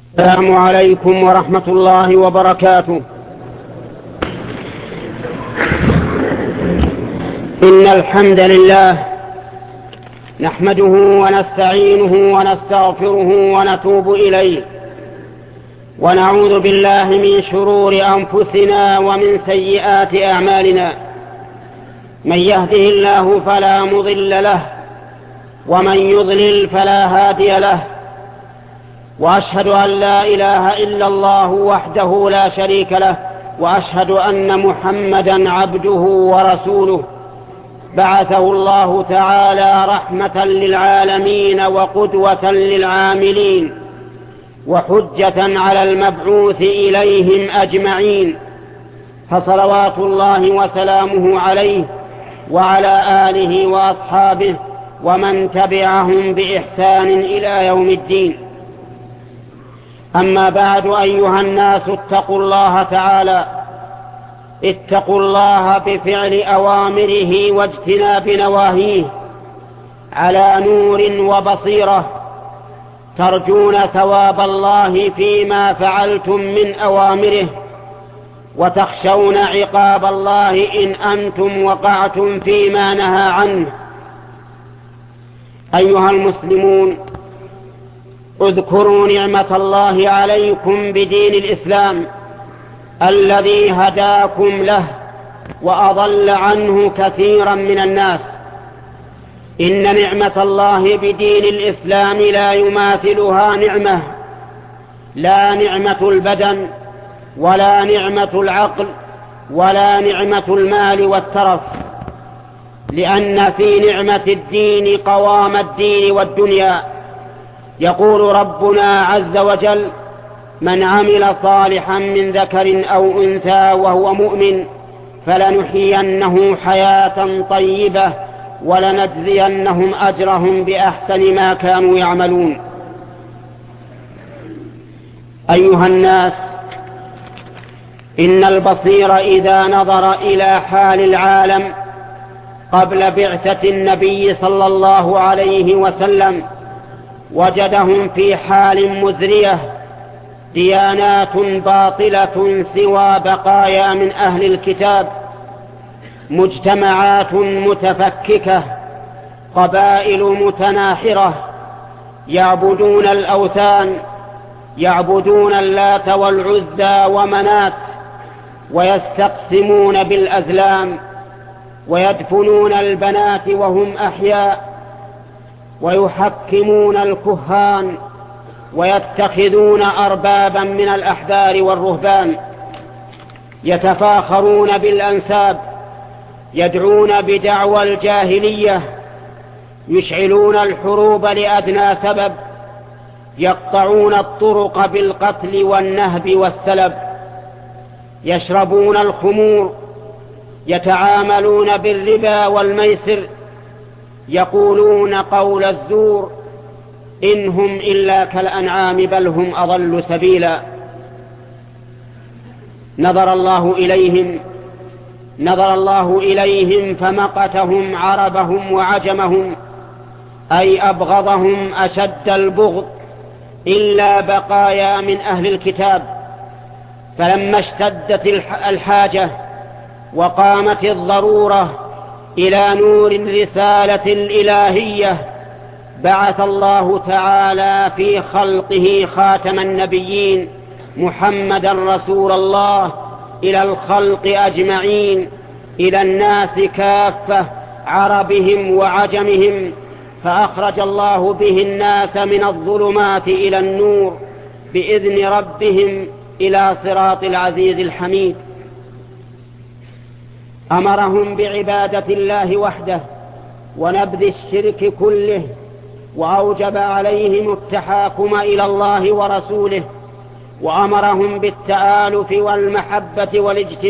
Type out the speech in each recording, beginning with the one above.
السلام عليكم ورحمة الله وبركاته. إن الحمد لله نحمده ونستعينه ونستغفره ونتوب إليه، ونعوذ بالله من شرور أنفسنا ومن سيئات أعمالنا. من يهده الله فلا مضل له، ومن يضلل فلا هادي له. وأشهد أن لا إله إلا الله وحده لا شريك له، وأشهد أن محمدا عبده ورسوله. بعثه الله تعالى رحمة للعالمين وقدوة للعاملين، وحجة على المبعوث إليهم أجمعين. فصلوات الله وسلامه عليه وعلى آله وأصحابه ومن تبعهم بإحسان إلى يوم الدين. أما بعد، أيها الناس، اتقوا الله تعالى، اتقوا الله بفعل أوامره واجتناب نواهيه على نور وبصيرة، ترجون ثواب الله فيما فعلتم من أوامره، وتخشون عقاب الله إن أنتم وقعتم فيما نهى عنه. أيها المسلمون، اذكروا نعمة الله عليكم بدين الإسلام الذي هداكم له وأضل عنه كثيرا من الناس. إن نعمة الله بدين الإسلام لا يماثلها نعمة، لا نعمة البدن ولا نعمة العقل ولا نعمة المال والترف، لأن في نعمة الدين قوام الدين والدنيا. يقول ربنا عز وجل: من عمل صالحا من ذكر أو أنثى وهو مؤمن فلنحيينه حياة طيبة ولنجزينهم أجرهم بأحسن ما كانوا يعملون. أيها الناس، إن البصير إذا نظر إلى حال العالم قبل بعثة النبي صلى الله عليه وسلم وجدهم في حال مزرية، ديانات باطلة سوى بقايا من أهل الكتاب، مجتمعات متفككة، قبائل متناحرة، يعبدون الأوثان، يعبدون اللات والعزى ومنات، ويستقسمون بالأزلام، ويدفنون البنات وهم أحياء، ويحكمون الكهان، ويتخذون أربابا من الأحبار والرهبان، يتفاخرون بالأنساب، يدعون بدعوى الجاهلية، يشعلون الحروب لأدنى سبب، يقطعون الطرق بالقتل والنهب والسلب، يشربون الخمور، يتعاملون بالربا والميسر، يقولون قول الزور، إن هم إلا كالأنعام بل هم أضل سبيلا. نظر الله إليهم فمقتهم عربهم وعجمهم، أي أبغضهم أشد البغض، إلا بقايا من أهل الكتاب. فلما اشتدت الحاجة وقامت الضرورة إلى نور الرسالة الإلهية، بعث الله تعالى في خلقه خاتم النبيين محمدا رسول الله إلى الخلق أجمعين، إلى الناس كافة، عربهم وعجمهم، فأخرج الله به الناس من الظلمات إلى النور بإذن ربهم إلى صراط العزيز الحميد. أمرهم بعبادة الله وحده ونبذ الشرك كله، وأوجب عليهم التحاكم إلى الله ورسوله، وأمرهم بالتآلف والمحبة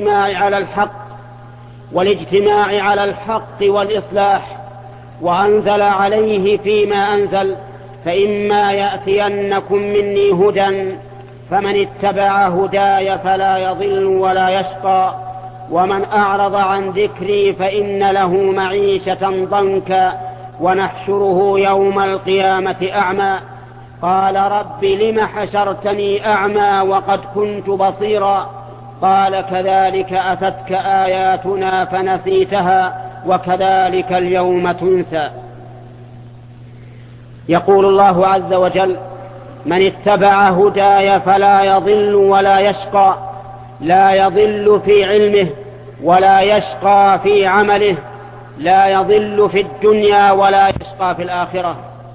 والاجتماع على الحق والإصلاح، وأنزل عليه فيما أنزل: فإما يأتينكم مني هدى فمن اتبع هداي فلا يضل ولا يشقى، ومن أعرض عن ذكري فإن له معيشة ضنكا ونحشره يوم القيامة أعمى. قال رب لم حشرتني أعمى وقد كنت بصيرا قال كذلك أتتك آياتنا فنسيتها وكذلك اليوم تنسى. يقول الله عز وجل من اتبع هداي فلا يضل ولا يشقى، لا يضل في علمه ولا يشقى في عمله، لا يضل في الدنيا ولا يشقى في الآخرة.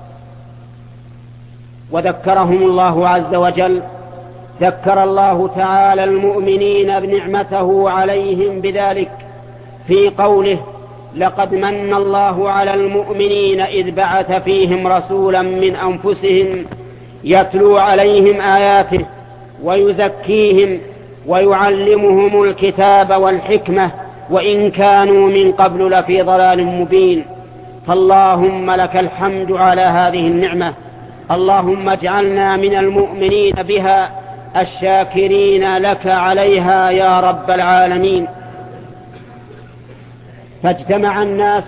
وذكرهم الله عز وجل، ذكر الله تعالى المؤمنين بنعمته عليهم بذلك في قوله لقد من الله على المؤمنين إذ بعث فيهم رسولا من أنفسهم يتلو عليهم آياته ويزكيهم ويعلمهم الكتاب والحكمة وإن كانوا من قبل لفي ضلال مبين. فاللهم لك الحمد على هذه النعمة، اللهم اجعلنا من المؤمنين بها الشاكرين لك عليها يا رب العالمين. فاجتمع الناس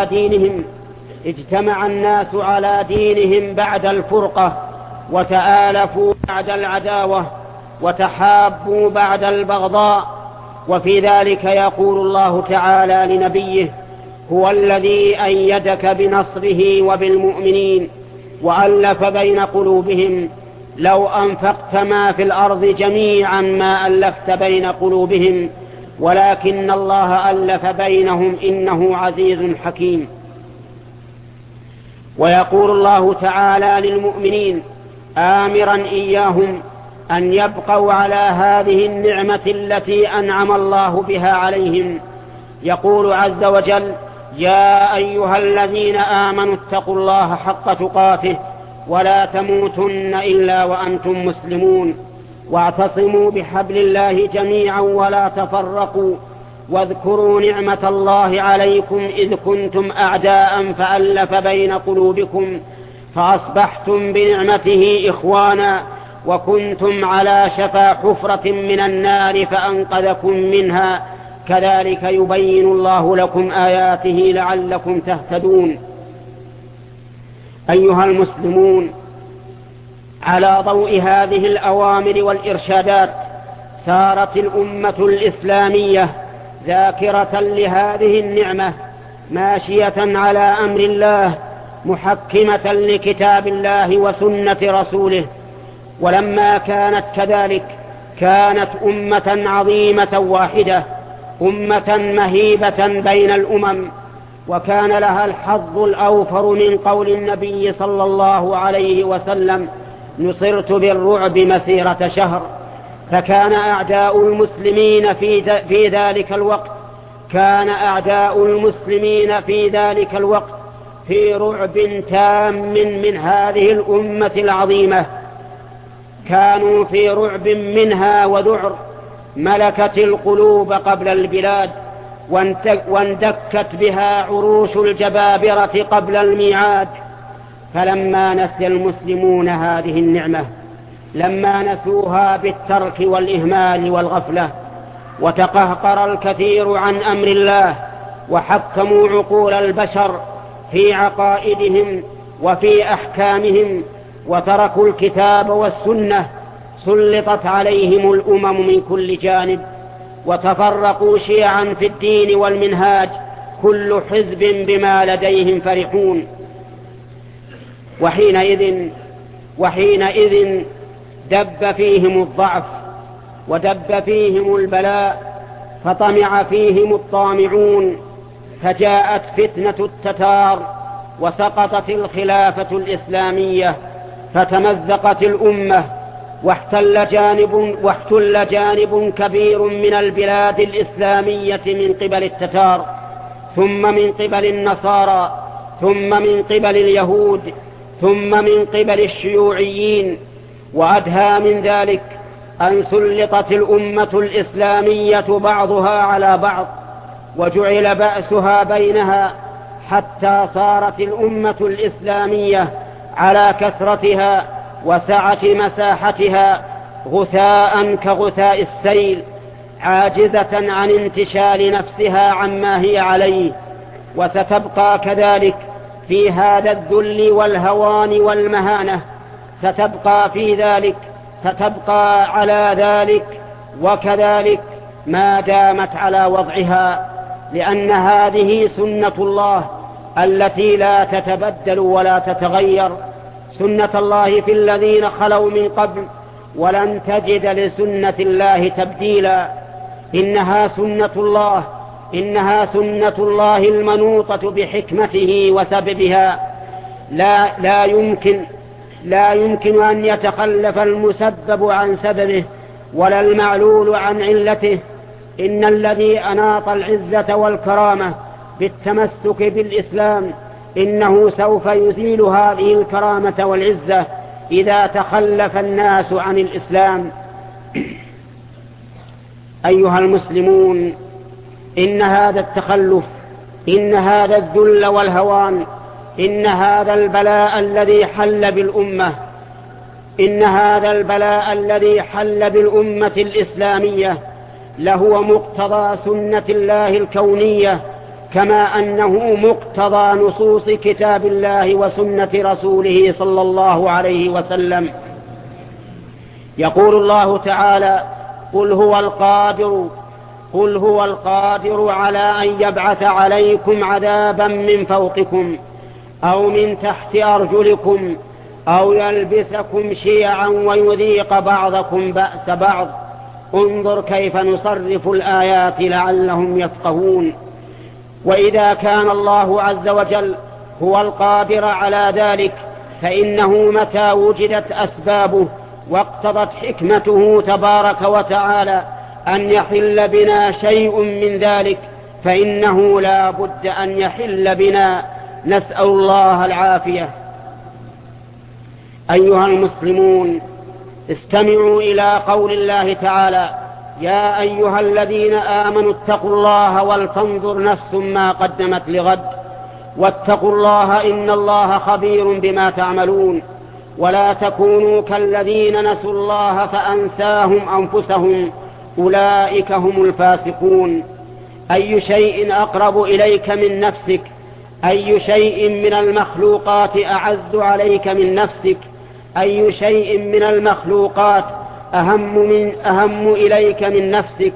على دينهم بعد الفرقة، وتآلفوا بعد العداوة، وتحابوا بعد البغضاء. وفي ذلك يقول الله تعالى لنبيه هو الذي أيدك بنصره وبالمؤمنين وألف بين قلوبهم لو أنفقت ما في الأرض جميعا ما ألفت بين قلوبهم ولكن الله ألف بينهم إنه عزيز حكيم. ويقول الله تعالى للمؤمنين آمرا إياهم أن يبقوا على هذه النعمة التي أنعم الله بها عليهم. يقول عز وجل يا أيها الذين آمنوا اتقوا الله حق تقاته ولا تموتن إلا وأنتم مسلمون واعتصموا بحبل الله جميعا ولا تفرقوا واذكروا نعمة الله عليكم إذ كنتم أعداء فألف بين قلوبكم فأصبحتم بنعمته إخوانا وكنتم على شفا حفرة من النار فأنقذكم منها كذلك يبين الله لكم آياته لعلكم تهتدون. أيها المسلمون، على ضوء هذه الأوامر والإرشادات سارت الأمة الإسلامية ذاكرة لهذه النعمة ماشية على أمر الله محكمة لكتاب الله وسنة رسوله. ولما كانت كذلك كانت أمة عظيمة واحدة، أمة مهيبة بين الأمم، وكان لها الحظ الأوفر من قول النبي صلى الله عليه وسلم نصرت بالرعب مسيرة شهر. فكان أعداء المسلمين في ذلك الوقت في رعب تام من هذه الأمة العظيمة، كانوا في رعب منها وذعر ملكت القلوب قبل البلاد واندكت بها عروش الجبابرة قبل الميعاد. فلما نسي المسلمون هذه النعمة، لما نسوها بالترك والإهمال والغفلة، وتقهقر الكثير عن أمر الله وحكموا عقول البشر في عقائدهم وفي أحكامهم وتركوا الكتاب والسنة، سلطت عليهم الأمم من كل جانب وتفرقوا شيعا في الدين والمنهاج، كل حزب بما لديهم فرحون. وحينئذ دب فيهم الضعف ودب فيهم البلاء فطمع فيهم الطامعون، فجاءت فتنة التتار وسقطت الخلافة الإسلامية فتمزقت الأمة واحتل جانب كبير من البلاد الإسلامية من قبل التتار، ثم من قبل النصارى، ثم من قبل اليهود، ثم من قبل الشيوعيين. وأدهى من ذلك أن سلطت الأمة الإسلامية بعضها على بعض وجعل بأسها بينها، حتى صارت الأمة الإسلامية على كثرتها وسعة مساحتها غثاء كغثاء السيل، عاجزة عن انتشال نفسها عما هي عليه، وستبقى كذلك في هذا الذل والهوان والمهانة ستبقى على ذلك وكذلك ما دامت على وضعها، لأن هذه سنة الله التي لا تتبدل ولا تتغير، سنة الله في الذين خلوا من قبل، ولن تجد لسنة الله تبديلا. إنها سنة الله المنوطة بحكمته وسببها، لا يمكن أن يتخلف المسبب عن سببه ولا المعلول عن علته. إن الذي أناط العزة والكرامة بالتمسك بالإسلام إنه سوف يزيل هذه الكرامة والعزة إذا تخلف الناس عن الإسلام. أيها المسلمون، إن هذا التخلف، إن هذا الذل والهوان، إن هذا البلاء الذي حل بالأمة الإسلامية لهو مقتضى سنة الله الكونية، كما أنه مقتضى نصوص كتاب الله وسنة رسوله صلى الله عليه وسلم. يقول الله تعالى: قل هو القادر على أن يبعث عليكم عذابا من فوقكم أو من تحت أرجلكم أو يلبسكم شيعا ويذيق بعضكم بأس بعض، انظر كيف نصرف الآيات لعلهم يفقهون. وإذا كان الله عز وجل هو القادر على ذلك، فإنه متى وجدت أسبابه واقتضت حكمته تبارك وتعالى أن يحل بنا شيء من ذلك، فإنه لا بد أن يحل بنا، نسأل الله العافية. أيها المسلمون، استمعوا إلى قول الله تعالى: يا أيها الذين آمنوا اتقوا الله ولتنظر نفس ما قدمت لغد واتقوا الله إن الله خبير بما تعملون، ولا تكونوا كالذين نسوا الله فأنساهم أنفسهم أولئك هم الفاسقون. أي شيء أقرب إليك من نفسك؟ أي شيء من المخلوقات أعز عليك من نفسك؟ أي شيء من المخلوقات أهم إليك من نفسك؟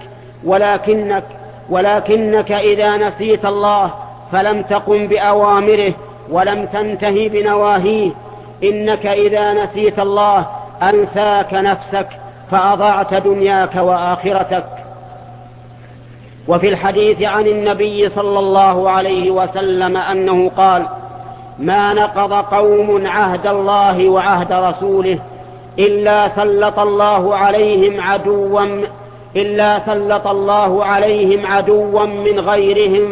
ولكنك إذا نسيت الله فلم تقم بأوامره ولم تنتهي بنواهيه. إنك إذا نسيت الله أنساك نفسك فأضعت دنياك وآخرتك. وفي الحديث عن النبي صلى الله عليه وسلم أنه قال: ما نقض قوم عهد الله وعهد رسوله إلا سلط الله عليهم عدوا من غيرهم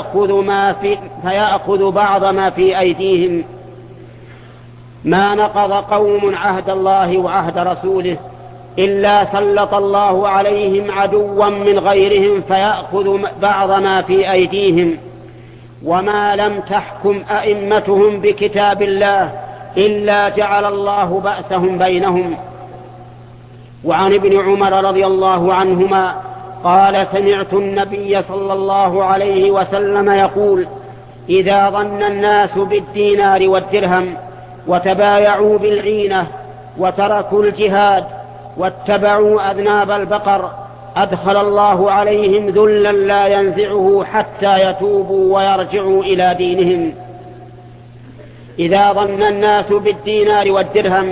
فيأخذ بعض ما في أيديهم. ما نقض قوم عهد الله وعهد رسوله إلا سلط الله عليهم عدوا من غيرهم فيأخذ بعض ما في أيديهم. وما لم تحكم أئمتهم بكتاب الله إلا جعل الله بأسهم بينهم. وعن ابن عمر رضي الله عنهما قال: سمعت النبي صلى الله عليه وسلم يقول: إذا ظن الناس بالدينار والدرهم وتبايعوا بالعينة وتركوا الجهاد واتبعوا أذناب البقر أدخل الله عليهم ذلا لا ينزعه حتى يتوبوا ويرجعوا إلى دينهم. إذا ظن الناس بالدينار والدرهم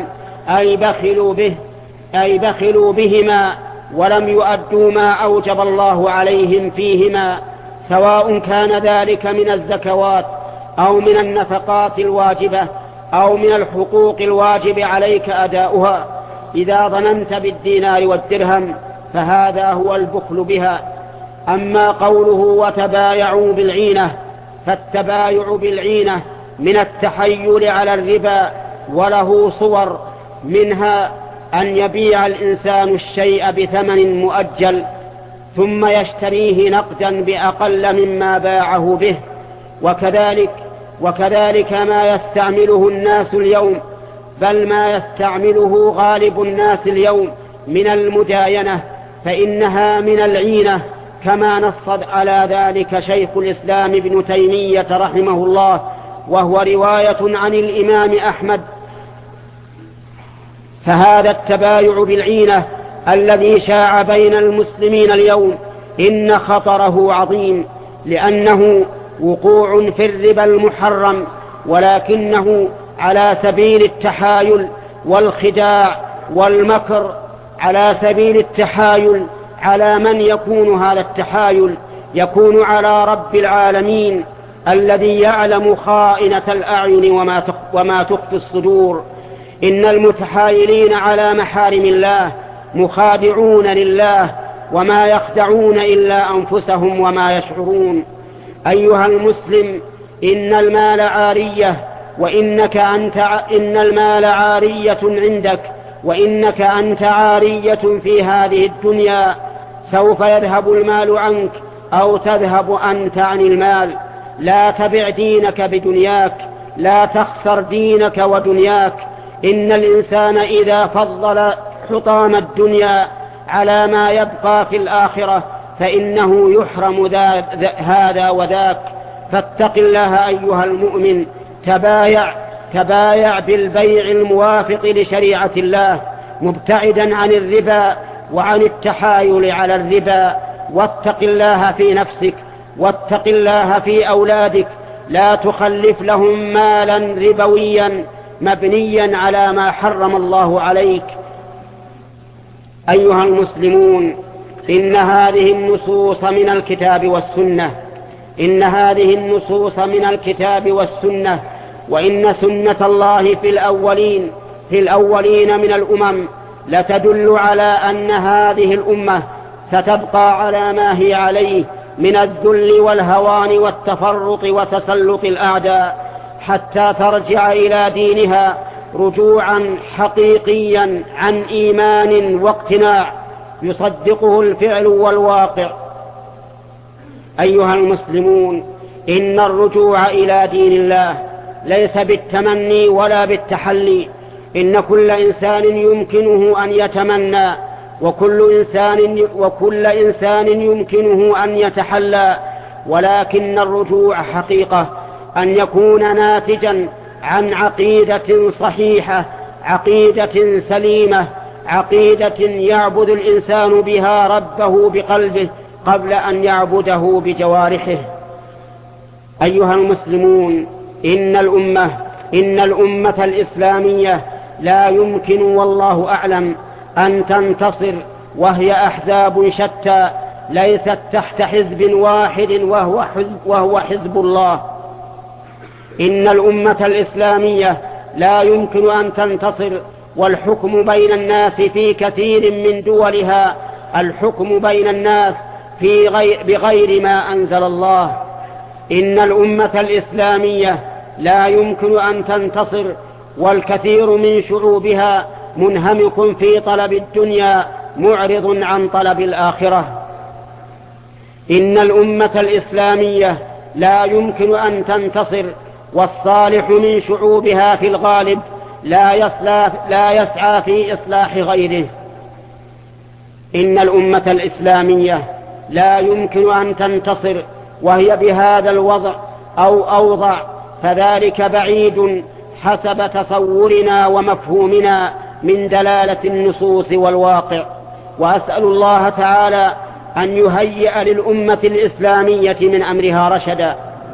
أي بخلوا بهما ولم يؤدوا ما أوجب الله عليهم فيهما، سواء كان ذلك من الزكوات أو من النفقات الواجبة أو من الحقوق الواجب عليك أداؤها. إذا ظننت بالدينار والدرهم فهذا هو البخل بها. أما قوله وتبايعوا بالعينة، فالتبايع بالعينة من التحيل على الربا، وله صور، منها أن يبيع الإنسان الشيء بثمن مؤجل ثم يشتريه نقدا بأقل مما باعه به. وكذلك ما يستعمله الناس اليوم، بل ما يستعمله غالب الناس اليوم من المداينة، فإنها من العينة، كما نص على ذلك شيخ الإسلام ابن تيمية رحمه الله، وهو رواية عن الإمام أحمد فهذا التبايع بالعينة الذي شاع بين المسلمين اليوم إن خطره عظيم، لأنه وقوع في الربا المحرم، ولكنه على سبيل التحايل والخداع والمكر. على سبيل التحايل، على من يكون هذا التحايل؟ يكون على رب العالمين الذي يعلم خائنة الأعين وما تخفي الصدور. إن المتحايلين على محارم الله مخادعون لله، وما يخدعون إلا أنفسهم وما يشعرون. أيها المسلم، إن المال عارية، إن المال عارية عندك، وإنك أنت عارية في هذه الدنيا. سوف يذهب المال عنك أو تذهب أنت عن المال. لا تبع دينك بدنياك، لا تخسر دينك ودنياك. إن الإنسان إذا فضل حطام الدنيا على ما يبقى في الآخرة فإنه يحرم هذا وذاك. فاتق الله أيها المؤمن، تبايع بالبيع الموافق لشريعة الله، مبتعدا عن الربا وعن التحايل على الربا. واتق الله في نفسك، واتق الله في أولادك، لا تخلف لهم مالا ربويا مبنيا على ما حرم الله عليك. أيها المسلمون، إن هذه النصوص من الكتاب والسنة، إن هذه النصوص من الكتاب والسنة، وإن سنة الله في الأولين من الأمم لتدل على أن هذه الأمة ستبقى على ما هي عليه من الذل والهوان والتفرق وتسلط الأعداء، حتى ترجع إلى دينها رجوعا حقيقيا عن إيمان واقتناع يصدقه الفعل والواقع. أيها المسلمون، إن الرجوع إلى دين الله ليس بالتمني ولا بالتحلي. إن كل إنسان يمكنه أن يتمنى، وكل إنسان يمكنه أن يتحلى، ولكن الرجوع حقيقة أن يكون ناتجا عن عقيدة صحيحة، عقيدة سليمة، عقيدة يعبد الإنسان بها ربه بقلبه قبل أن يعبده بجوارحه. أيها المسلمون، إن الأمة الإسلامية لا يمكن والله أعلم أن تنتصر وهي أحزاب شتى ليست تحت حزب واحد وهو حزب الله. إن الأمة الإسلامية لا يمكن أن تنتصر والحكم بين الناس في كثير من دولها الحكم بين الناس بغير ما أنزل الله. إن الأمة الإسلامية لا يمكن أن تنتصر والكثير من شعوبها منهمك في طلب الدنيا معرض عن طلب الآخرة. إن الأمة الإسلامية لا يمكن أن تنتصر والصالح من شعوبها في الغالب لا يسعى في إصلاح غيره. إن الأمة الإسلامية لا يمكن أن تنتصر وهي بهذا الوضع أو أوضع، فذلك بعيد حسب تصورنا ومفهومنا من دلالة النصوص والواقع. وأسأل الله تعالى أن يهيئ للأمة الإسلامية من أمرها رشدا.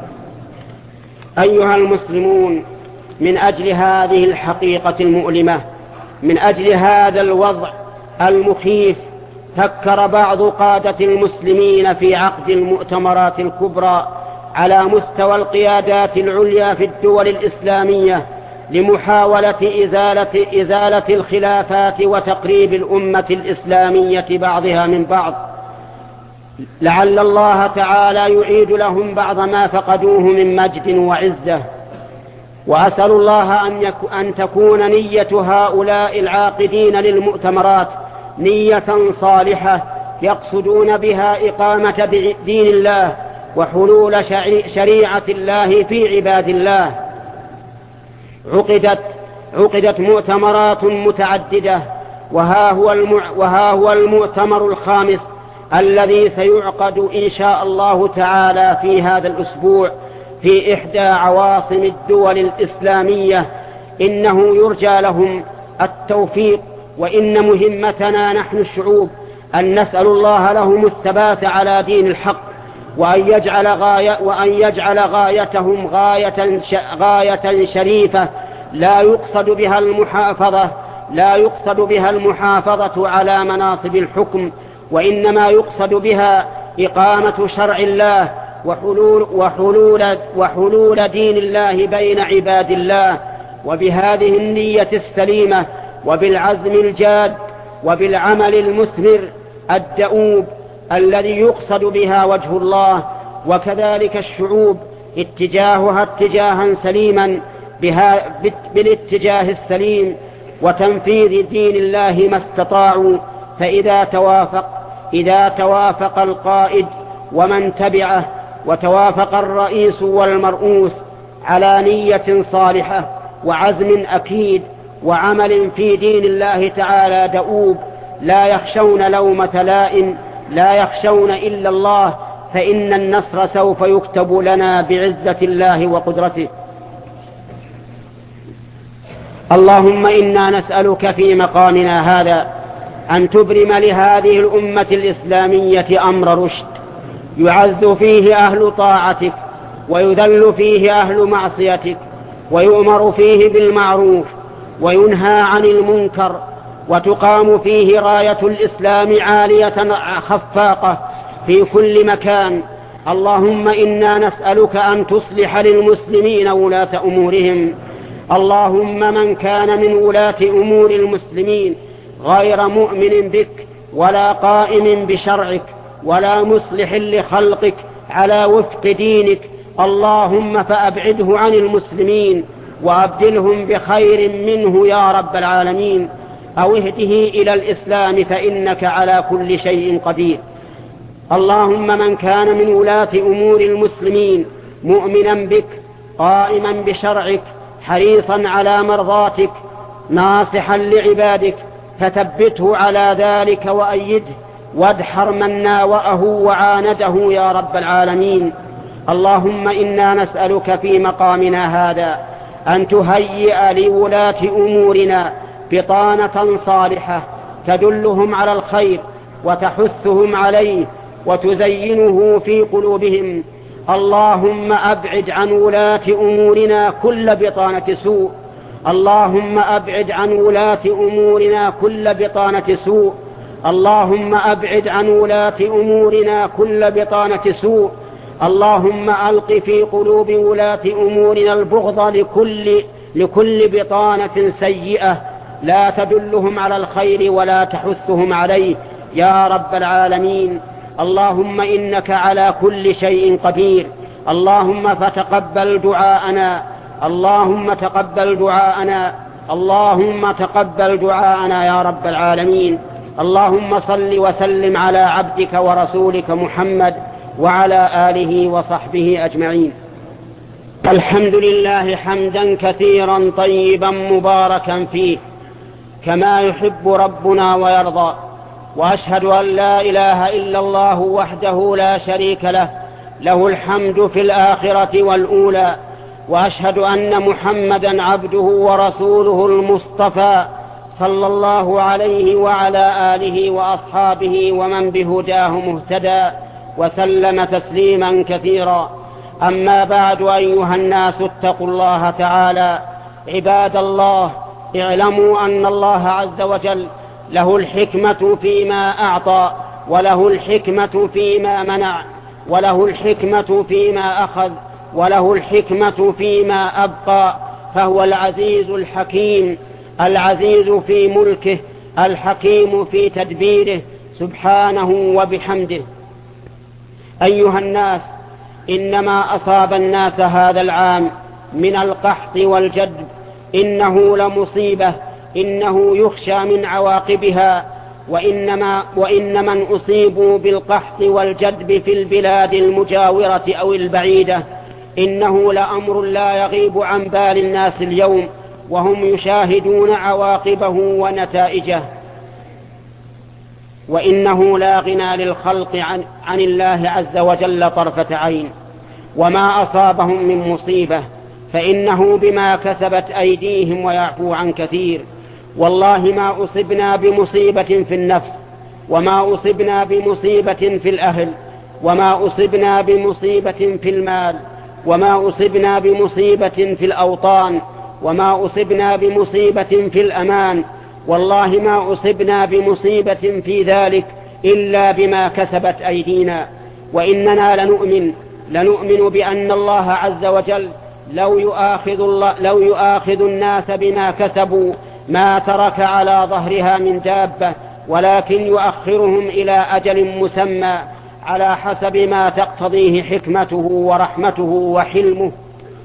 أيها المسلمون، من أجل هذه الحقيقة المؤلمة، من أجل هذا الوضع المخيف، فكر بعض قادة المسلمين في عقد المؤتمرات الكبرى على مستوى القيادات العليا في الدول الإسلامية لمحاولة إزالة الخلافات وتقريب الأمة الإسلامية بعضها من بعض، لعل الله تعالى يعيد لهم بعض ما فقدوه من مجد وعزة. وأسأل الله أن تكون نية هؤلاء العاقدين للمؤتمرات نية صالحة يقصدون بها إقامة دين الله وحلول شريعة الله في عباد الله. عقدت مؤتمرات متعددة، وها هو المؤتمر الخامس الذي سيعقد إن شاء الله تعالى في هذا الأسبوع في إحدى عواصم الدول الإسلامية. إنه يرجى لهم التوفيق وإن مهمتنا نحن الشعوب أن نسأل الله لهم الثبات على دين الحق، وأن يجعل غايتهم غاية شريفة لا يقصد بها المحافظة على مناصب الحكم، وإنما يقصد بها إقامة شرع الله وحلول دين الله بين عباد الله. وبهذه النية السليمة وبالعزم الجاد وبالعمل المثمر الدؤوب الذي يقصد بها وجه الله، وكذلك الشعوب اتجاهها اتجاها سليما بالاتجاه السليم وتنفيذ دين الله ما استطاعوا. فإذا توافق القائد ومن تبعه وتوافق الرئيس والمرؤوس على نية صالحة وعزم أكيد وعمل في دين الله تعالى دؤوب، لا يخشون لومة لائم، لا يخشون إلا الله، فإن النصر سوف يكتب لنا بعزة الله وقدرته. اللهم إنا نسألك في مقامنا هذا أن تبرم لهذه الأمة الإسلامية أمر رشد يعز فيه أهل طاعتك ويذل فيه أهل معصيتك، ويؤمر فيه بالمعروف وينهى عن المنكر، وتقام فيه راية الإسلام عالية خفاقة في كل مكان. اللهم إنا نسألك أن تصلح للمسلمين ولاة أمورهم. اللهم من كان من ولاة أمور المسلمين غير مؤمن بك ولا قائم بشرعك ولا مصلح لخلقك على وفق دينك، اللهم فأبعده عن المسلمين وأبدلهم بخير منه يا رب العالمين، أو اهده إلى الإسلام فإنك على كل شيء قدير. اللهم من كان من ولاة أمور المسلمين مؤمنا بك قائما بشرعك حريصا على مرضاتك ناصحا لعبادك فثبته على ذلك وأيده وادحر من ناوأه وعانده يا رب العالمين. اللهم إنا نسألك في مقامنا هذا أن تهيئ لولاة أمورنا بطانة صالحة تدلهم على الخير وتحثهم عليه وتزينه في قلوبهم. اللهم أبعد عن ولاة أمورنا كل بطانة سوء، اللهم أبعد عن ولاة أمورنا كل بطانة سوء، اللهم أبعد عن ولاة أمورنا كل بطانة سوء. اللهم ألق في قلوب ولاة أمورنا البغض لكل بطانة سيئة لا تدلهم على الخير ولا تحثهم عليه يا رب العالمين. اللهم إنك على كل شيء قدير. اللهم فتقبل دعاءنا، اللهم تقبل دعاءنا، اللهم تقبل دعاءنا يا رب العالمين. اللهم صل وسلم على عبدك ورسولك محمد وعلى آله وصحبه أجمعين. الحمد لله حمدا كثيرا طيبا مباركا فيه كما يحب ربنا ويرضى، وأشهد أن لا إله إلا الله وحده لا شريك له، له الحمد في الآخرة والأولى، وأشهد أن محمدا عبده ورسوله المصطفى صلى الله عليه وعلى آله وأصحابه ومن بهداه مهتدى وسلم تسليما كثيرا. أما بعد، أيها الناس اتقوا الله تعالى. عباد الله، اعلموا أن الله عز وجل له الحكمة فيما أعطى، وله الحكمة فيما منع، وله الحكمة فيما أخذ، وله الحكمة فيما أبقى، فهو العزيز الحكيم، العزيز في ملكه، الحكيم في تدبيره سبحانه وبحمده. أيها الناس، إنما أصاب الناس هذا العام من القحط والجدب إنه لمصيبة، إنه يخشى من عواقبها، وإن من أصيبوا بالقحط والجدب في البلاد المجاورة أو البعيدة إنه لأمر لا يغيب عن بال الناس اليوم، وهم يشاهدون عواقبه ونتائجه، وإنه لا غنى للخلق عن الله عز وجل طرفة عين. وما أصابهم من مصيبة فإنه بما كسبت أيديهم ويعفو عن كثير، والله ما أصبنا بمصيبة في النفس، وما أصبنا بمصيبة في الأهل، وما أصبنا بمصيبة في المال، وما أصبنا بمصيبة في الأوطان، وما أصبنا بمصيبة في الأمان، والله ما أصبنا بمصيبة في ذلك إلا بما كسبت أيدينا. وإننا لنؤمن بأن الله عز وجل لو يؤاخذ الناس بما كسبوا ما ترك على ظهرها من دابة، ولكن يؤخرهم إلى أجل مسمى على حسب ما تقتضيه حكمته ورحمته وحلمه.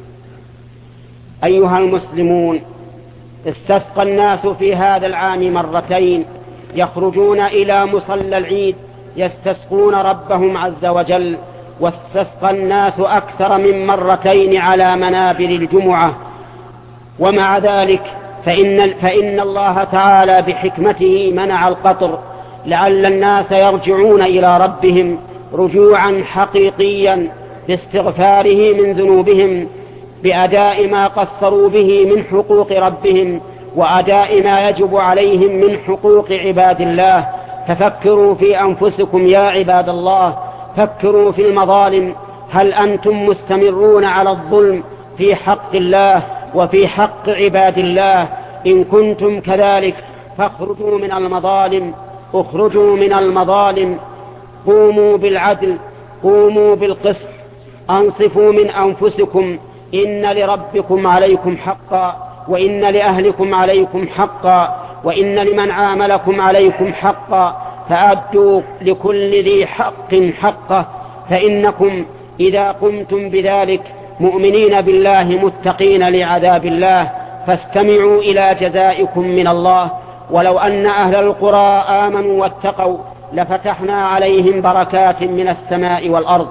أيها المسلمون، استسقى الناس في هذا العام مرتين، يخرجون إلى مصلى العيد يستسقون ربهم عز وجل، واستسقى الناس أكثر من مرتين على منابر الجمعة. ومع ذلك فإن الله تعالى بحكمته منع القطر لعل الناس يرجعون إلى ربهم رجوعا حقيقيا باستغفاره من ذنوبهم، بأداء ما قصروا به من حقوق ربهم، وأداء ما يجب عليهم من حقوق عباد الله. ففكروا في أنفسكم يا عباد الله، فكروا في المظالم، هل أنتم مستمرون على الظلم في حق الله وفي حق عباد الله؟ إن كنتم كذلك فاخرجوا من المظالم، اخرجوا من المظالم، قوموا بالعدل، قوموا بالقسط، أنصفوا من أنفسكم، إن لربكم عليكم حقا، وإن لأهلكم عليكم حقا، وإن لمن عاملكم عليكم حقا، فأدوا لكل ذي حق حقه، فإنكم إذا قمتم بذلك مؤمنين بالله متقين لعذاب الله فاستمعوا إلى جزائكم من الله. ولو أن أهل القرى آمنوا واتقوا لفتحنا عليهم بركات من السماء والأرض.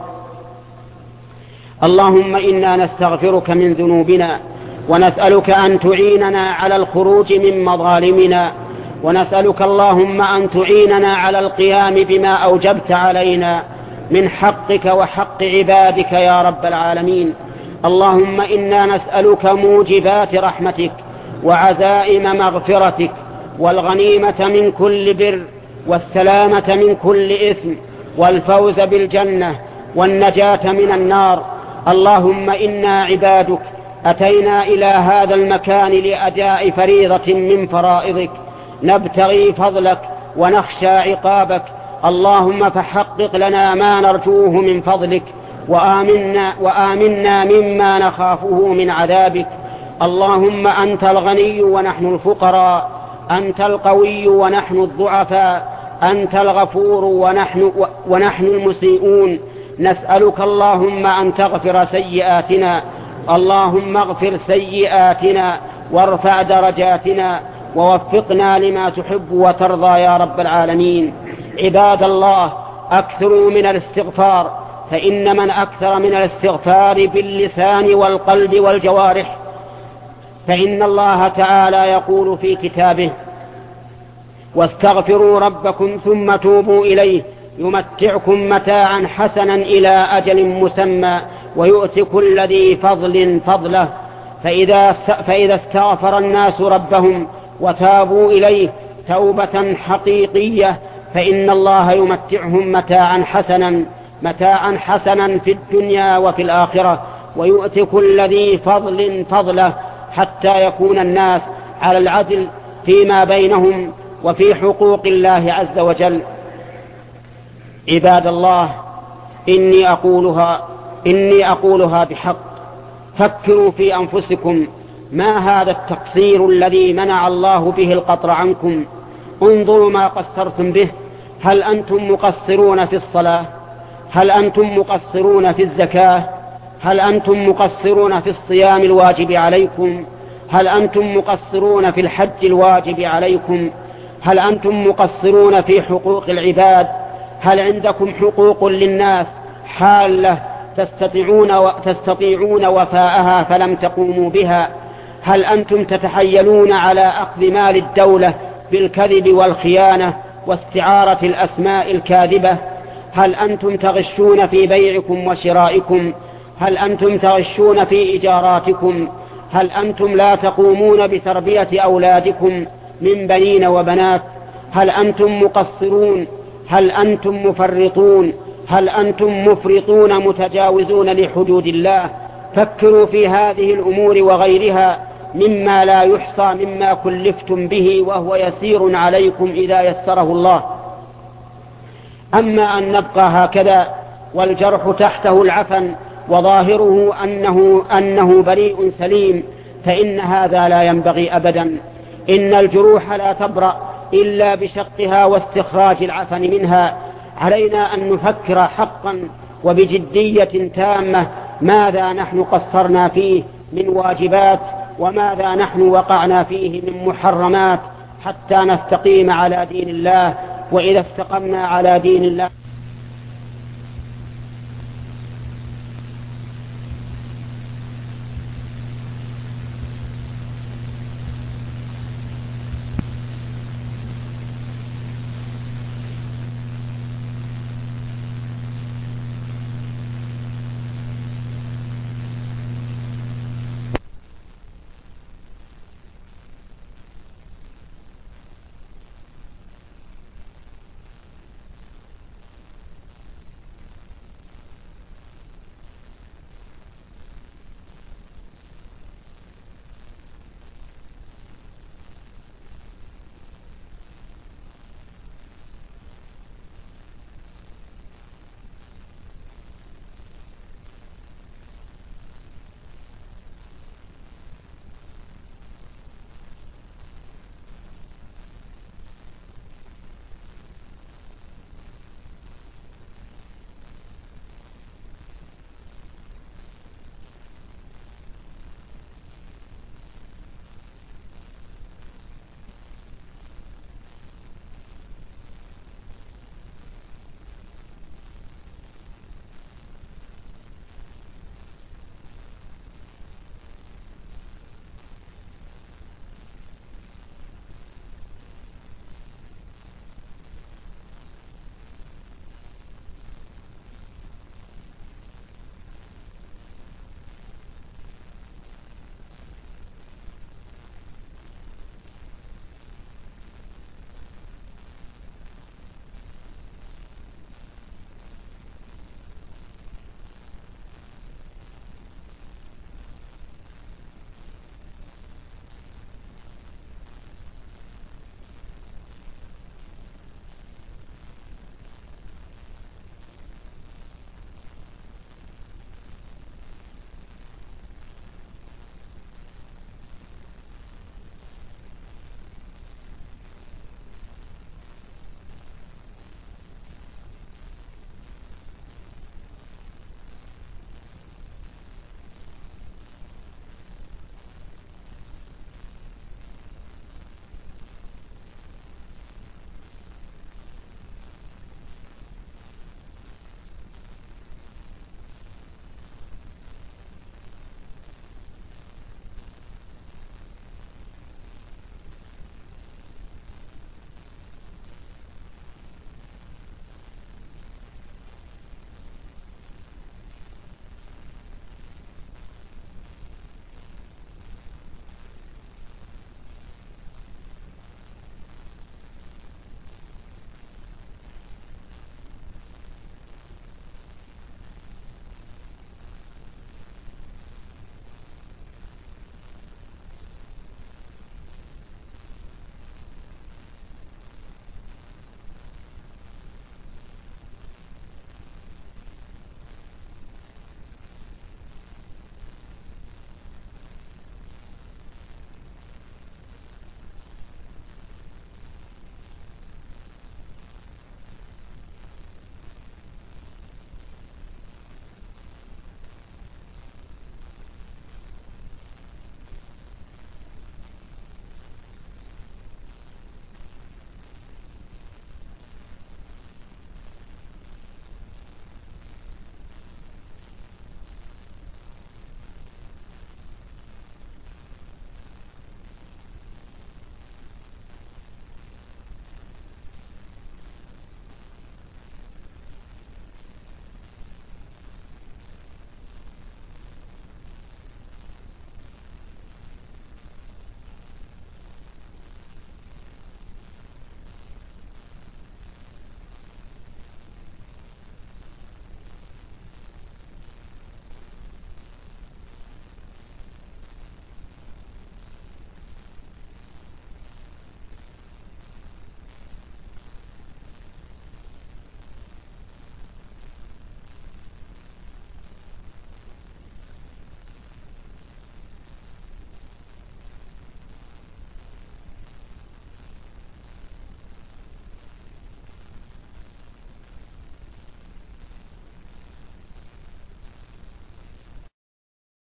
اللهم إنا نستغفرك من ذنوبنا، ونسألك أن تعيننا على الخروج من مظالمنا، ونسألك اللهم أن تعيننا على القيام بما أوجبت علينا من حقك وحق عبادك يا رب العالمين. اللهم إنا نسألك موجبات رحمتك وعزائم مغفرتك والغنيمة من كل بر والسلامة من كل إثم والفوز بالجنة والنجاة من النار. اللهم إنا عبادك أتينا إلى هذا المكان لأداء فريضة من فرائضك، نبتغي فضلك ونخشى عقابك. اللهم فحقق لنا ما نرجوه من فضلك، وآمنا مما نخافه من عذابك. اللهم أنت الغني ونحن الفقراء، أنت القوي ونحن الضعفاء، أنت الغفور ونحن المسيئون. نسألك اللهم أن تغفر سيئاتنا، اللهم اغفر سيئاتنا وارفع درجاتنا ووفقنا لما تحب وترضى يا رب العالمين. عباد الله، أكثروا من الاستغفار، فإن من أكثر من الاستغفار باللسان والقلب والجوارح، فإن الله تعالى يقول في كتابه: واستغفروا ربكم ثم توبوا إليه يمتعكم متاعا حسنا إلى أجل مسمى ويؤتي كل ذي فضل فضله. فإذا استغفر الناس ربهم وتابوا إليه توبة حقيقية فإن الله يمتعهم متاعا حسنا في الدنيا وفي الآخرة، ويؤتي كل ذي فضل فضله، حتى يكون الناس على العدل فيما بينهم وفي حقوق الله عز وجل. عباد الله، إني أقولها بحق. فكروا في أنفسكم، ما هذا التقصير الذي منع الله به القطر عنكم؟ انظروا ما قصرتم به. هل أنتم مقصرون في الصلاة؟ هل أنتم مقصرون في الزكاة؟ هل أنتم مقصرون في الصيام الواجب عليكم؟ هل أنتم مقصرون في الحج الواجب عليكم؟ هل أنتم مقصرون في حقوق العباد؟ هل عندكم حقوق للناس حالة تستطيعون وفاءها فلم تقوموا بها؟ هل أنتم تتحيلون على أخذ مال الدولة بالكذب والخيانة واستعارة الأسماء الكاذبة؟ هل أنتم تغشون في بيعكم وشرائكم؟ هل أنتم تغشون في إيجاراتكم؟ هل أنتم لا تقومون بتربية أولادكم؟ من بنين وبنات؟ هل أنتم مقصرون؟ هل أنتم مفرطون؟ هل أنتم مفرطون متجاوزون لحدود الله؟ فكروا في هذه الأمور وغيرها مما لا يحصى مما كلفتم به، وهو يسير عليكم إذا يسره الله. أما أن نبقى هكذا والجرح تحته العفن وظاهره أنه بريء سليم، فإن هذا لا ينبغي أبدا. إن الجروح لا تبرأ إلا بشقها واستخراج العفن منها. علينا أن نفكر حقا وبجدية تامة ماذا نحن قصرنا فيه من واجبات، وماذا نحن وقعنا فيه من محرمات، حتى نستقيم على دين الله. وإذا استقمنا على دين الله